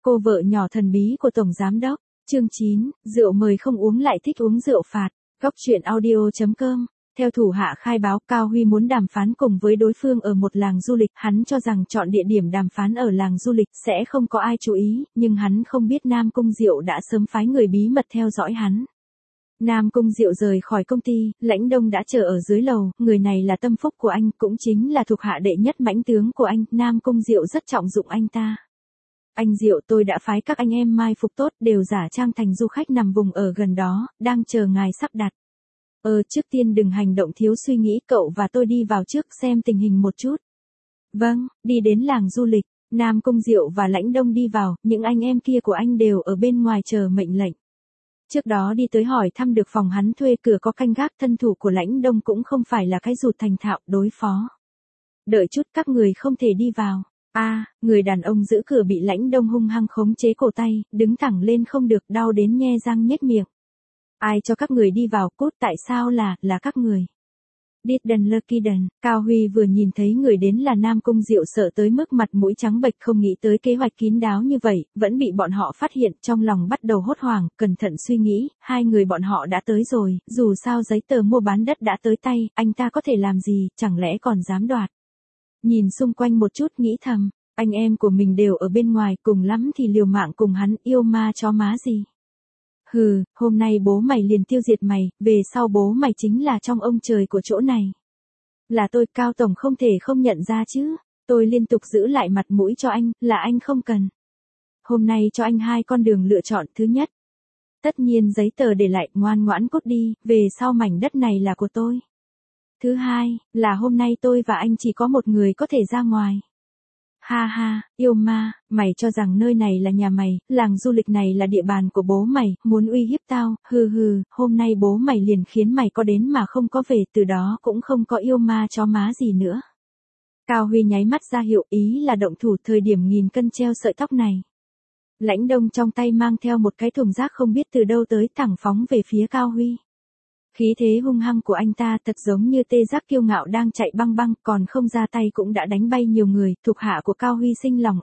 Cô vợ nhỏ thần bí của Tổng Giám Đốc. Chương 9, rượu mời không uống lại thích uống rượu phạt. Góc truyện audio.com. Theo thủ hạ khai báo, Cao Huy muốn đàm phán cùng với đối phương ở một làng du lịch. Hắn cho rằng chọn địa điểm đàm phán ở làng du lịch sẽ không có ai chú ý, nhưng hắn không biết Nam Cung Diệu đã sớm phái người bí mật theo dõi hắn. Nam Cung Diệu rời khỏi công ty, Lãnh Đông đã chờ ở dưới lầu, người này là tâm phúc của anh, cũng chính là thuộc hạ đệ nhất mãnh tướng của anh, Nam Cung Diệu rất trọng dụng anh ta. Anh Diệu, tôi đã phái các anh em mai phục tốt, đều giả trang thành du khách nằm vùng ở gần đó, đang chờ ngài sắp đặt. Trước tiên đừng hành động thiếu suy nghĩ, cậu và tôi đi vào trước xem tình hình một chút. Vâng, đi đến làng du lịch, Nam Cung Diệu và Lãnh Đông đi vào, những anh em kia của anh đều ở bên ngoài chờ mệnh lệnh. Trước đó đi tới hỏi thăm được phòng hắn thuê, cửa có canh gác, thân thủ của Lãnh Đông cũng không phải là cái rụt thành thạo đối phó. Đợi chút, các người không thể đi vào. Người đàn ông giữ cửa bị Lãnh Đông hung hăng khống chế cổ tay, đứng thẳng lên không được, đau đến nhe răng nhếch miệng. Ai cho các người đi vào, cút, tại sao là các người? Didn't Lucky Dần, Cao Huy vừa nhìn thấy người đến là Nam Cung Diệu sợ tới mức mặt mũi trắng bệch, không nghĩ tới kế hoạch kín đáo như vậy, vẫn bị bọn họ phát hiện, trong lòng bắt đầu hốt hoảng, cẩn thận suy nghĩ, hai người bọn họ đã tới rồi, dù sao giấy tờ mua bán đất đã tới tay, anh ta có thể làm gì, chẳng lẽ còn dám đoạt. Nhìn xung quanh một chút nghĩ thầm, anh em của mình đều ở bên ngoài, cùng lắm thì liều mạng cùng hắn, yêu ma chó má gì. Hừ, hôm nay bố mày liền tiêu diệt mày, về sau bố mày chính là trong ông trời của chỗ này. Là tôi, Cao Tổng không thể không nhận ra chứ, tôi liên tục giữ lại mặt mũi cho anh, là anh không cần. Hôm nay cho anh hai con đường lựa chọn, thứ nhất. Tất nhiên giấy tờ để lại, ngoan ngoãn cút đi, về sau mảnh đất này là của tôi. Thứ hai, là hôm nay tôi và anh chỉ có một người có thể ra ngoài. Ha ha, yêu ma, mày cho rằng nơi này là nhà mày, làng du lịch này là địa bàn của bố mày, muốn uy hiếp tao, hừ, hôm nay bố mày liền khiến mày có đến mà không có về, từ đó cũng không có yêu ma chó má gì nữa. Cao Huy nháy mắt ra hiệu, ý là động thủ, thời điểm nghìn cân treo sợi tóc này. Lãnh Đông trong tay mang theo một cái thùng rác không biết từ đâu tới, thẳng phóng về phía Cao Huy. Khí thế hung hăng của anh ta thật giống như tê giác kiêu ngạo đang chạy băng băng, còn không ra tay cũng đã đánh bay nhiều người, thuộc hạ của Cao Huy sinh lòng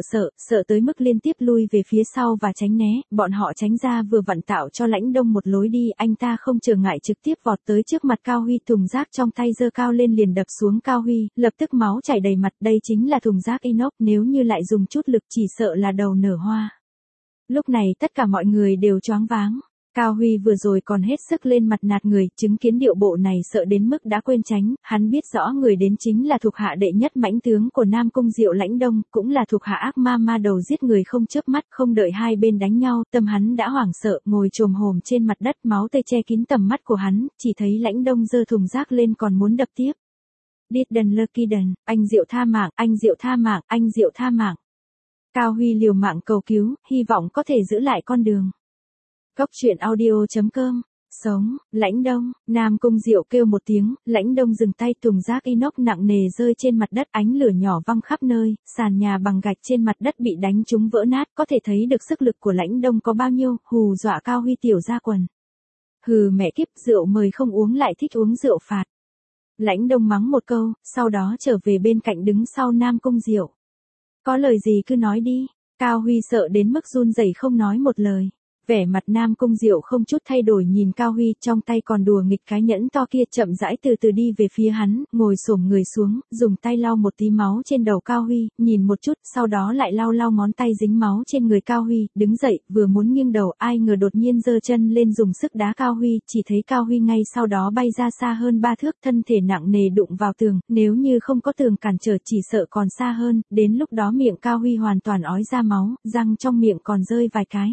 sợ tới mức liên tiếp lui về phía sau và tránh né, bọn họ tránh ra vừa vặn tạo cho Lãnh Đông một lối đi, anh ta không trở ngại trực tiếp vọt tới trước mặt Cao Huy, thùng rác trong tay giơ cao lên liền đập xuống Cao Huy, lập tức máu chảy đầy mặt, đây chính là thùng rác inox, nếu như lại dùng chút lực chỉ sợ là đầu nở hoa. Lúc này tất cả mọi người đều choáng váng. Cao Huy vừa rồi còn hết sức lên mặt nạt người, chứng kiến điệu bộ này sợ đến mức đã quên tránh, hắn biết rõ người đến chính là thuộc hạ đệ nhất mãnh tướng của Nam Cung Diệu Lãnh Đông, cũng là thuộc hạ ác ma đầu giết người không chớp mắt, không đợi hai bên đánh nhau, tâm hắn đã hoảng sợ, ngồi chồm hổm trên mặt đất, máu tươi che kín tầm mắt của hắn, chỉ thấy Lãnh Đông giơ thùng rác lên còn muốn đập tiếp. Didn't Lucky Dần, anh Diệu tha mạng, anh Diệu tha mạng, anh Diệu tha mạng. Cao Huy liều mạng cầu cứu, hy vọng có thể giữ lại con đường. Góc truyện audio.com. Sống, Lãnh Đông, Nam Cung Diệu kêu một tiếng, Lãnh Đông dừng tay, thùng rác inox nặng nề rơi trên mặt đất, ánh lửa nhỏ văng khắp nơi, sàn nhà bằng gạch trên mặt đất bị đánh trúng vỡ nát, có thể thấy được sức lực của Lãnh Đông có bao nhiêu, hù dọa Cao Huy tiểu ra quần. Hừ, mẹ kiếp, rượu mời không uống lại thích uống rượu phạt. Lãnh Đông mắng một câu, sau đó trở về bên cạnh đứng sau Nam Cung Diệu. Có lời gì cứ nói đi. Cao Huy sợ đến mức run rẩy không nói một lời. Vẻ mặt Nam Cung Diệu không chút thay đổi nhìn Cao Huy, trong tay còn đùa nghịch cái nhẫn to kia, chậm rãi từ từ đi về phía hắn, ngồi xổm người xuống, dùng tay lau một tí máu trên đầu Cao Huy, nhìn một chút, sau đó lại lau ngón tay dính máu trên người Cao Huy, đứng dậy, vừa muốn nghiêng đầu, ai ngờ đột nhiên giơ chân lên dùng sức đá Cao Huy, chỉ thấy Cao Huy ngay sau đó bay ra xa hơn 3 thước, thân thể nặng nề đụng vào tường, nếu như không có tường cản trở chỉ sợ còn xa hơn, đến lúc đó miệng Cao Huy hoàn toàn ói ra máu, răng trong miệng còn rơi vài cái.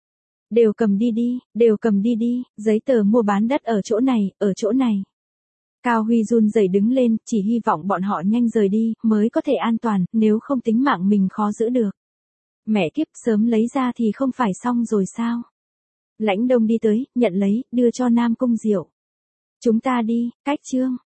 Đều cầm đi đi, giấy tờ mua bán đất ở chỗ này. Cao Huy run rẩy đứng lên, chỉ hy vọng bọn họ nhanh rời đi, mới có thể an toàn, nếu không tính mạng mình khó giữ được. Mẹ kiếp, sớm lấy ra thì không phải xong rồi sao? Lãnh Đông đi tới, nhận lấy, đưa cho Nam Cung Diệu. Chúng ta đi, cách chương.